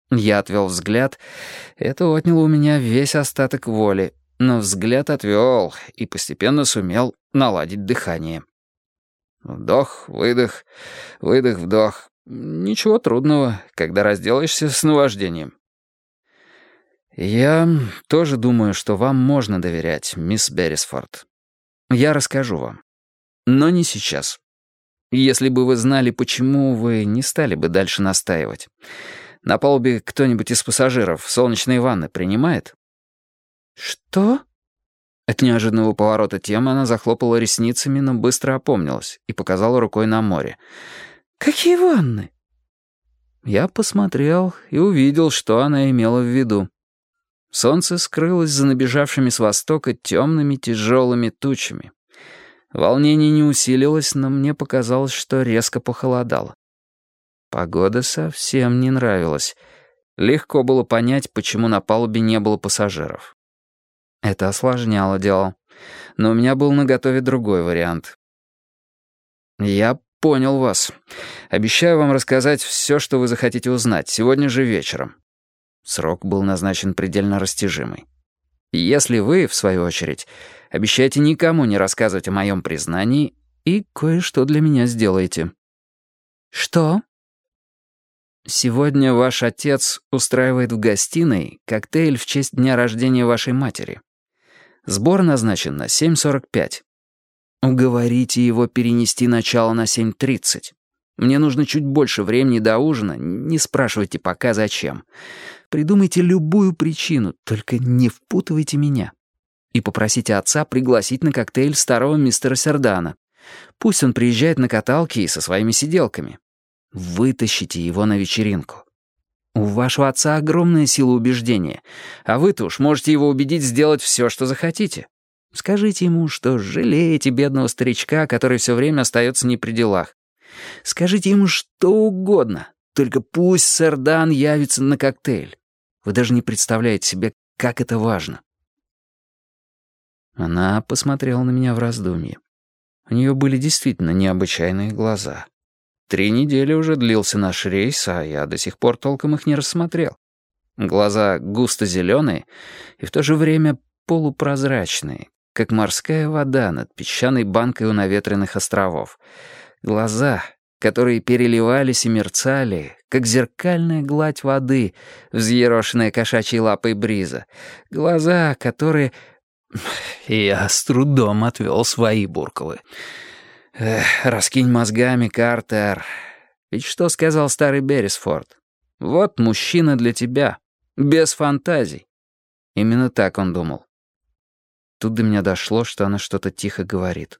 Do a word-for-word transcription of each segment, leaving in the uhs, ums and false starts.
Я отвел взгляд. Это отняло у меня весь остаток воли, но взгляд отвел и постепенно сумел наладить дыхание. Вдох, выдох, выдох, вдох. Ничего трудного, когда разделаешься с наваждением. Я тоже думаю, что вам можно доверять, мисс Беррисфорд. Я расскажу вам. Но не сейчас. Если бы вы знали, почему, вы не стали бы дальше настаивать. На палубе кто-нибудь из пассажиров солнечные ванны принимает? Что? От неожиданного поворота темы она захлопала ресницами, но быстро опомнилась и показала рукой на море. «Какие ванны?» Я посмотрел и увидел, что она имела в виду. Солнце скрылось за набежавшими с востока темными тяжелыми тучами. Волнение не усилилось, но мне показалось, что резко похолодало. Погода совсем не нравилась. Легко было понять, почему на палубе не было пассажиров. Это осложняло дело. Но у меня был наготове другой вариант. «Я понял вас. Обещаю вам рассказать все, что вы захотите узнать, сегодня же вечером». Срок был назначен предельно растяжимый. «Если вы, в свою очередь, обещаете никому не рассказывать о моем признании и кое-что для меня сделаете». «Что?» «Сегодня ваш отец устраивает в гостиной коктейль в честь дня рождения вашей матери. Сбор назначен на семь сорок пять. Уговорите его перенести начало на семь тридцать. Мне нужно чуть больше времени до ужина, не спрашивайте пока зачем. Придумайте любую причину, только не впутывайте меня. И попросите отца пригласить на коктейль старого мистера Сердана. Пусть он приезжает на каталке и со своими сиделками. Вытащите его на вечеринку. У вашего отца огромная сила убеждения, а вы-то уж можете его убедить сделать все, что захотите. Скажите ему, что жалеете бедного старичка, который все время остается не при делах. Скажите ему что угодно, только пусть Сердан явится на коктейль. Вы даже не представляете себе, как это важно». Она посмотрела на меня в раздумье. У нее были действительно необычайные глаза. Три недели уже длился наш рейс, а я до сих пор толком их не рассмотрел. Глаза густо-зеленые и в то же время полупрозрачные, как морская вода над песчаной банкой у наветренных островов. Глаза, которые переливались и мерцали, как зеркальная гладь воды, взъерошенная кошачьей лапой бриза. Глаза, которые... Я с трудом отвел свои буркалы. Эх, раскинь мозгами, Картер. Ведь что сказал старый Беррисфорд? Вот мужчина для тебя, без фантазий. Именно так он думал. Тут до меня дошло, что она что-то тихо говорит.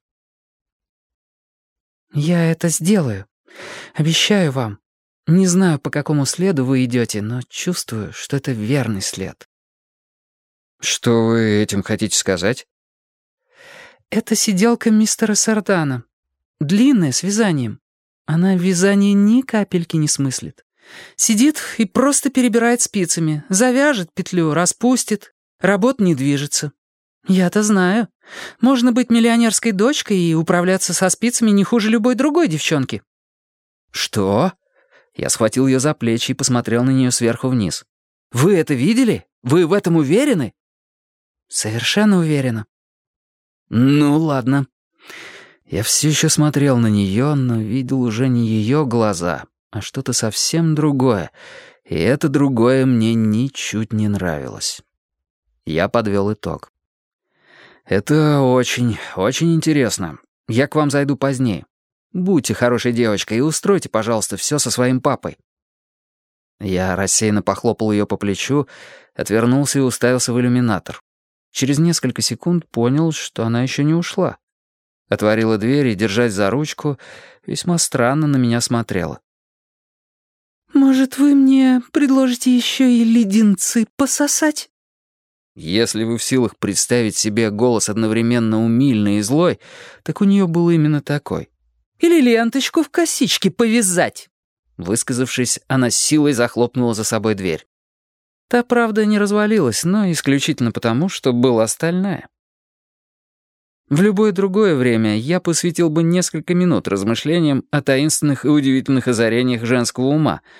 «Я это сделаю. Обещаю вам. Не знаю, по какому следу вы идете, но чувствую, что это верный след». «Что вы этим хотите сказать?» «Это сиделка мистера Сардана. Длинная, с вязанием. Она в вязании ни капельки не смыслит. Сидит и просто перебирает спицами. Завяжет петлю, распустит. Работа не движется. Я-то знаю. Можно быть миллионерской дочкой и управляться со спицами не хуже любой другой девчонки». «Что?» Я схватил ее за плечи и посмотрел на нее сверху вниз. «Вы это видели? Вы в этом уверены?» «Совершенно уверена». «Ну, ладно». Я все еще смотрел на нее, но видел уже не ее глаза, а что-то совсем другое, и это другое мне ничуть не нравилось. Я подвел итог. «Это очень, очень интересно. Я к вам зайду позднее. Будьте хорошей девочкой и устройте, пожалуйста, все со своим папой». Я рассеянно похлопал ее по плечу, отвернулся и уставился в иллюминатор. Через несколько секунд понял, что она еще не ушла. Отворила дверь и, держась за ручку, весьма странно на меня смотрела. «Может, вы мне предложите еще и леденцы пососать?» Если вы в силах представить себе голос одновременно умильный и злой, так у нее был именно такой. «Или ленточку в косички повязать!» Высказавшись, она с силой захлопнула за собой дверь. Та, правда, не развалилась, но исключительно потому, что была стальная. В любое другое время я посвятил бы несколько минут размышлениям о таинственных и удивительных озарениях женского ума,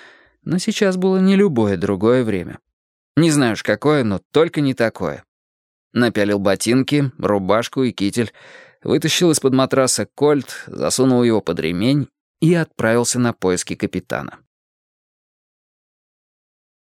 но сейчас было не любое другое время. Не знаю уж какое, но только не такое. Напялил ботинки, рубашку и китель, вытащил из-под матраса кольт, засунул его под ремень и отправился на поиски капитана.